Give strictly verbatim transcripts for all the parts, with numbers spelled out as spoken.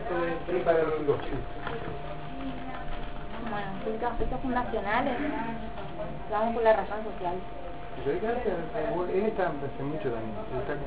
Bueno, estos aspectos fundacionales, vamos por la razón social. Él está hace mucho también. Está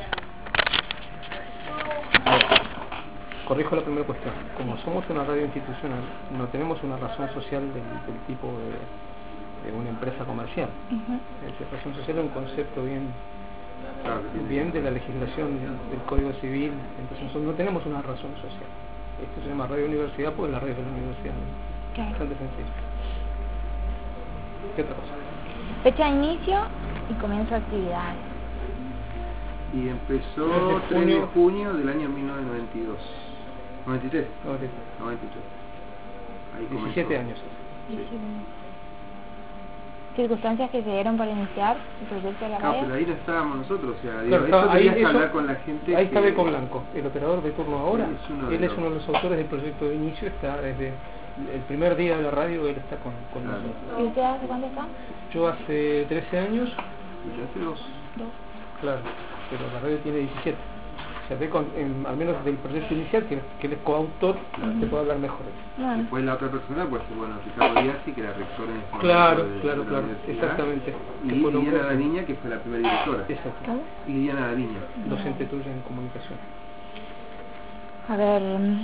como... Corrijo la primera cuestión. Como somos una radio institucional, no tenemos una razón social del, del tipo de, de una empresa comercial. Uh-huh. La razón social es un concepto bien, bien de la legislación del Código Civil. Entonces nosotros no tenemos una razón social. Esto se llama radio universidad porque la radio de la universidad. Okay. Bastante sencillo. ¿Qué otra cosa? Fecha de inicio y comienzo de actividades. Y empezó tres de junio del año mil novecientos noventa y dos. ¿noventa y tres? noventa y tres. noventa y tres. Ahí diecisiete años. Sí. Circunstancias que se dieron para iniciar el proyecto de la radio. No, pero ahí no estábamos nosotros, o sea, claro, digo, eso ahí, tenías que eso, hablar con la gente. Ahí que... está Beco Blanco, el operador de turno ahora. Él es uno, él de, es los... uno de los autores del proyecto de inicio, está desde el primer día de la radio, él está con, con claro. nosotros. ¿Y usted hace cuánto está? Yo hace trece años. Y yo hace dos. Dos. Claro, pero la radio tiene diecisiete. O sea, Beco, en, al menos del proyecto inicial, que, que él es coautor, claro. Se puede hablar mejor. Bueno. Después la otra persona, pues bueno, Ricardo Díaz, que era rector en ese Claro, de, claro, de claro, exactamente. Y Liliana Daviña, que fue la primera directora. Exacto. ¿Cómo? Y Liliana Daviña. Docente tuya en comunicación. A ver...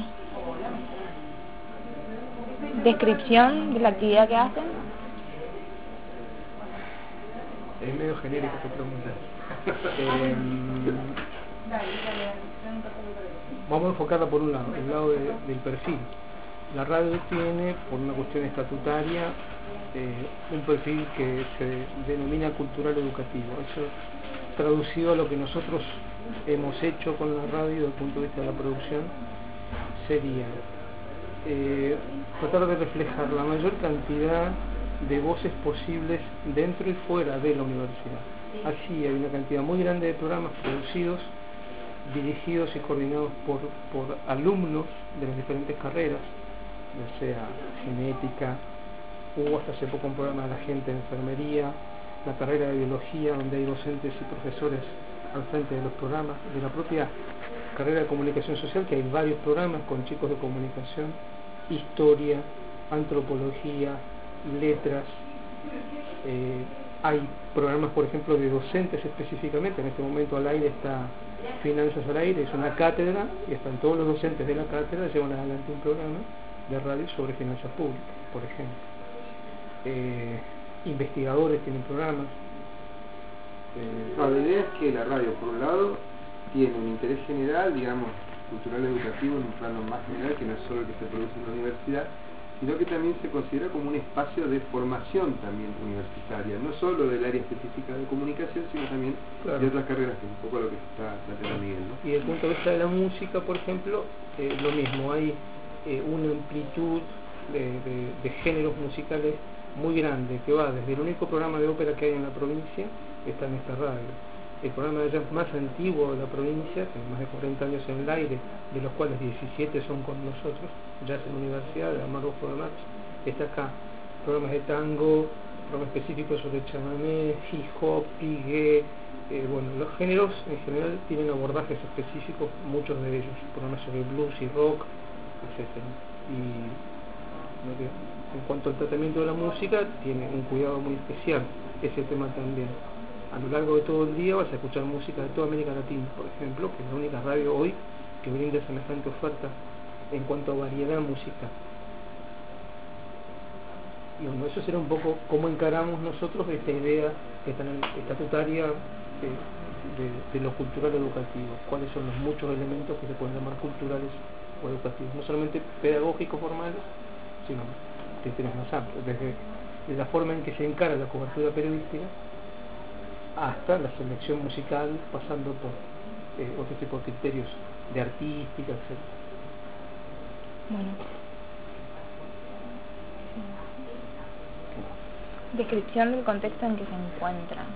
Descripción de la actividad que hacen. Es medio genérico tu pregunta. eh, vamos a enfocarla por un lado, el lado de, del perfil. La radio tiene, por una cuestión estatutaria, eh, un perfil que se denomina cultural educativo. Eso traducido a lo que nosotros hemos hecho con la radio desde el punto de vista de la producción sería eh, tratar de reflejar la mayor cantidad de voces posibles dentro y fuera de la universidad. Así hay una cantidad muy grande de programas producidos, dirigidos y coordinados por, por alumnos de las diferentes carreras, ya sea genética, hubo hasta hace poco un programa de la gente de enfermería, la carrera de biología, donde hay docentes y profesores al frente de los programas, de la propia carrera de comunicación social, que hay varios programas con chicos de comunicación, historia, antropología, letras, eh, hay programas, por ejemplo, de docentes específicamente. En este momento al aire está Finanzas al Aire, es una cátedra y están todos los docentes de la cátedra, llevan adelante un programa de radio sobre finanzas públicas, por ejemplo. Eh, investigadores tienen programas. Eh, no, la idea es que la radio, por un lado, tiene un interés general, digamos, cultural educativo en un plano más general, que no es solo el que se produce en la universidad, sino que también se considera como un espacio de formación también universitaria, no solo del área específica de comunicación, sino también claro. de otras carreras, que es un poco lo que está planteando Miguel, ¿no? Y desde el punto de vista de la música, por ejemplo, eh, lo mismo, hay eh, una amplitud de, de, de géneros musicales muy grande, que va desde el único programa de ópera que hay en la provincia, está en esta radio. El programa de jazz más antiguo de la provincia, tiene más de cuarenta años en el aire, de los cuales diecisiete son con nosotros, Jazz en la Universidad, de Amargo Programas, está acá. Programas de tango, programas específicos sobre chamamé, hip hop, pigue, eh, bueno, los géneros en general tienen abordajes específicos, muchos de ellos, programas sobre blues y rock, etcétera. Y en cuanto al tratamiento de la música, tiene un cuidado muy especial ese tema también. A lo largo de todo el día vas a escuchar música de toda América Latina, por ejemplo, que es la única radio hoy que brinda semejante oferta en cuanto a variedad musical. Y bueno, eso será un poco cómo encaramos nosotros esta idea estatutaria de, de, de lo cultural educativo, cuáles son los muchos elementos que se pueden llamar culturales o educativos, no solamente pedagógicos formales, sino criterios más amplios, desde, desde la forma en que se encara la cobertura periodística hasta la selección musical, pasando por eh, otro tipo de criterios de artística, etcétera. Bueno. Descripción del contexto en que se encuentran.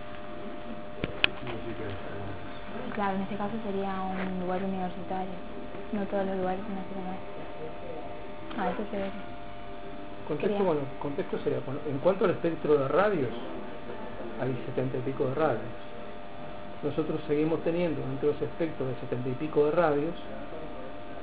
Claro, en este caso sería un lugar universitario. No todos los lugares son así como este. Ah, eso se ve. Contexto, bueno, contexto sería, bueno, en cuanto al espectro de radios, hay setenta y pico de radios. Nosotros seguimos teniendo entre los espectros de setenta y pico de radios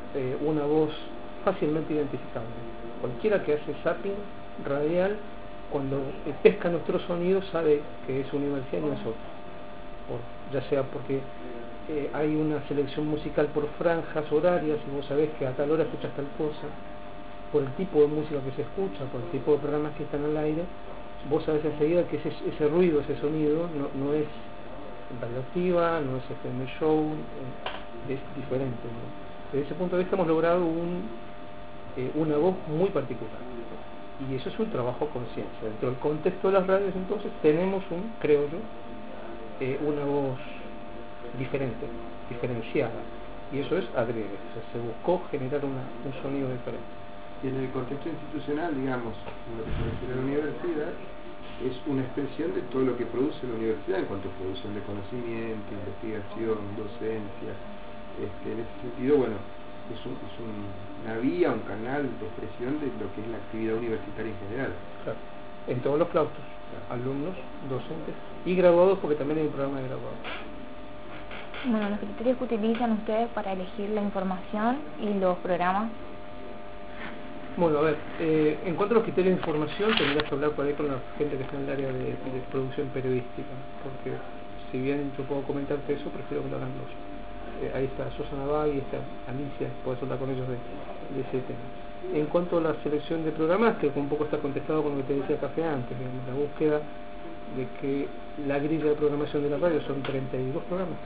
eh, una voz fácilmente identificable. Cualquiera que hace zapping radial, cuando eh, pesca nuestro sonido, sabe que es universidad y no es otra. Por, ya sea porque eh, hay una selección musical por franjas horarias y vos sabés que a tal hora escuchas tal cosa, por el tipo de música que se escucha, por el tipo de programas que están al aire, vos sabés enseguida que ese, ese ruido, ese sonido no, no es radioactiva, no es F M Show, eh, es diferente, ¿no? Desde ese punto de vista hemos logrado un, eh, una voz muy particular, y eso es un trabajo con conciencia. Dentro del contexto de las radios, entonces, tenemos un, creo yo, eh, una voz diferente, diferenciada, y eso es adrede, o sea, se buscó generar una, un sonido diferente. Y en el contexto institucional, digamos, en lo que se refiere a la universidad, es una expresión de todo lo que produce la universidad en cuanto a producción de conocimiento, investigación, docencia. Este, en ese sentido, bueno, es, un, es un, una vía, un canal de expresión de lo que es la actividad universitaria en general. Claro, en todos los claustros, alumnos, docentes y graduados, porque también hay un programa de graduados. Bueno, los criterios que utilizan ustedes para elegir la información y los programas. Bueno, a ver, eh, en cuanto a los criterios de información, tendrías que hablar por ahí con la gente que está en el área de, de producción periodística, porque si bien yo puedo comentarte eso, prefiero que lo hagan los. Eh, ahí está Susana Bagui, está Alicia, puedes hablar con ellos de, de ese tema. En cuanto a la selección de programas, que un poco está contestado con lo que te decía Café antes, digamos, la búsqueda de que la grilla de programación de la radio son treinta y dos programas,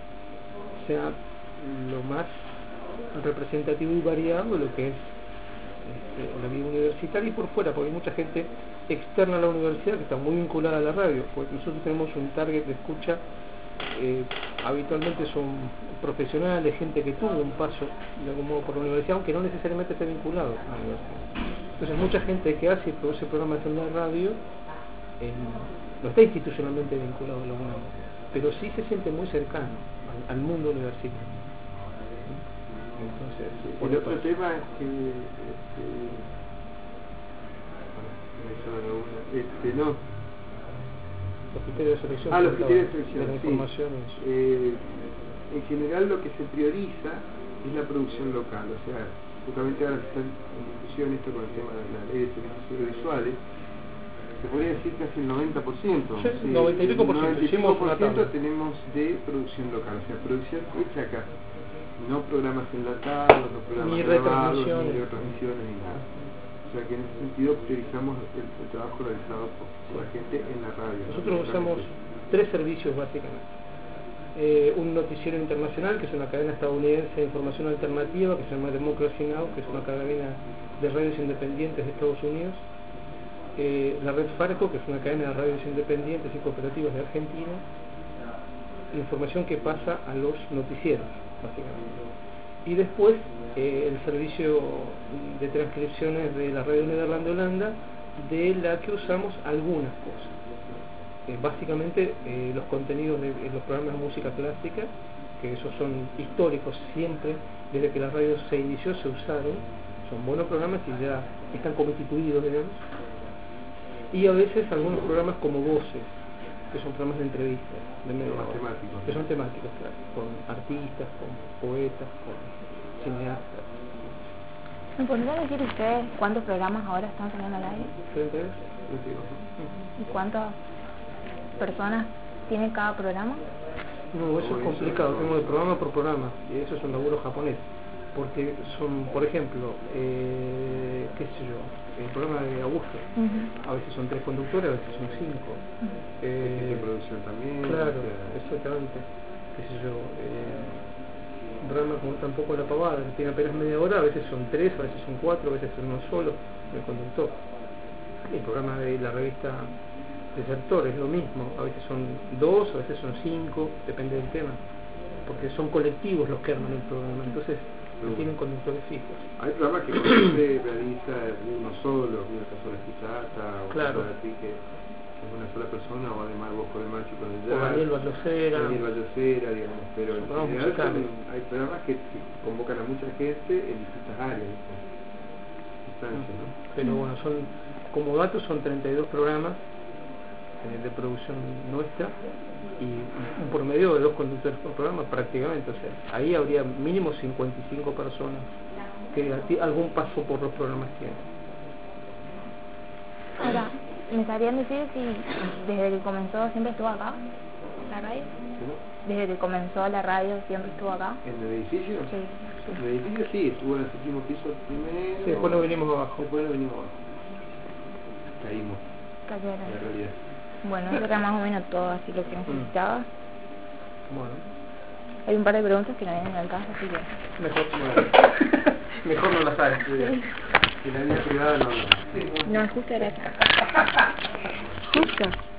sea lo más representativo y variado de lo que es Este, la vida universitaria y por fuera, porque hay mucha gente externa a la universidad que está muy vinculada a la radio, porque nosotros tenemos un target de escucha, eh, habitualmente son profesionales, gente que tuvo un paso de algún modo por la universidad, aunque no necesariamente esté vinculado a la universidad. Entonces mucha gente que hace y produce programas en la radio eh, no está institucionalmente vinculado a la UNAM, pero sí se siente muy cercano al, al mundo universitario. Entonces, el otro paso. tema es que este, este no los criterios de selección, ah los criterios de selección de la sí. información es... eh, en general lo que se prioriza es la producción local, o sea, justamente ahora está en discusión esto con el tema de la ley de servicios audiovisuales. Se podría decir casi el noventa por ciento, sí, sí, noventa y pico por ciento, noventa y cinco por ciento tenemos de producción local, o sea, producción hecha acá. No programas enlatados, no programas ni grabados, retransmisiones, ni retransmisiones, ni nada. O sea que en ese sentido priorizamos el, el trabajo realizado por, por la gente en la radio. Nosotros usamos tres servicios básicamente. Eh, un noticiero internacional, que es una cadena estadounidense de información alternativa, que se llama Democracy Now!, que es una cadena de radios independientes de Estados Unidos. Eh, la red Farco, que es una cadena de radios independientes y cooperativas de Argentina. Información que pasa a los noticieros, básicamente. Y después eh, el servicio de transcripciones de la radio Nederland de Holanda, de la que usamos algunas cosas. Eh, básicamente eh, los contenidos de eh, los programas de música clásica, que esos son históricos siempre, desde que la radio se inició se usaron, son buenos programas y ya están constituidos, digamos. Y a veces algunos programas como Voces, que son programas de entrevistas, de media hora, que son temáticos, claro, con artistas, con poetas, con cineastas. ¿Me podrían decir ustedes cuántos programas ahora están saliendo al aire? treinta y dos. ¿Y cuántas personas tiene cada programa? No, eso es complicado, tenemos de programa por programa, y eso es un laburo japonés, porque son, por ejemplo, eh, qué sé yo, el programa de Augusto, uh-huh. A veces son tres conductores, a veces son cinco. Uh-huh. eh, de producción también. Claro, o sea, exactamente, qué sé yo, eh, un programa como tampoco La Pavada, que tiene apenas media hora, a veces son tres, a veces son cuatro, a veces son uno solo, el conductor. El programa de la revista Desertor es lo mismo, a veces son dos, a veces son cinco, depende del tema, porque son colectivos los que arman el programa, entonces no tienen conductores fijos. Hay programas que siempre realiza uno solo, como el caso de la Citata, o claro. de ti que es una sola persona, o además vos con el macho con el jazz, o Daniel Vallocera, Daniel Vallocera, digamos, pero en general son, hay programas que, que convocan a mucha gente en distintas áreas, distancias, ¿no? Pero bueno, son como datos son treinta y dos programas de producción nuestra, y un promedio de dos conductores por programa prácticamente, o sea, ahí habría mínimo cincuenta y cinco personas que a ti- algún paso por los programas tienen. Ahora, ¿me sabrían decir si desde que comenzó siempre estuvo acá, la radio? ¿No? Desde que comenzó la radio siempre estuvo acá. ¿En el edificio? Sí. En el edificio sí, estuvo en el séptimo piso primero. Sí, después nos venimos abajo. Después nos venimos abajo. Caímos, Cayeron. en la realidad. Bueno, eso era más o menos todo, así lo que necesitaba. Bueno, Hay un par de preguntas que no vienen al caso, así que... mejor, Bueno, mejor no la sabes. Sí. En la vida privada no. No. No, justo era acá. Justo.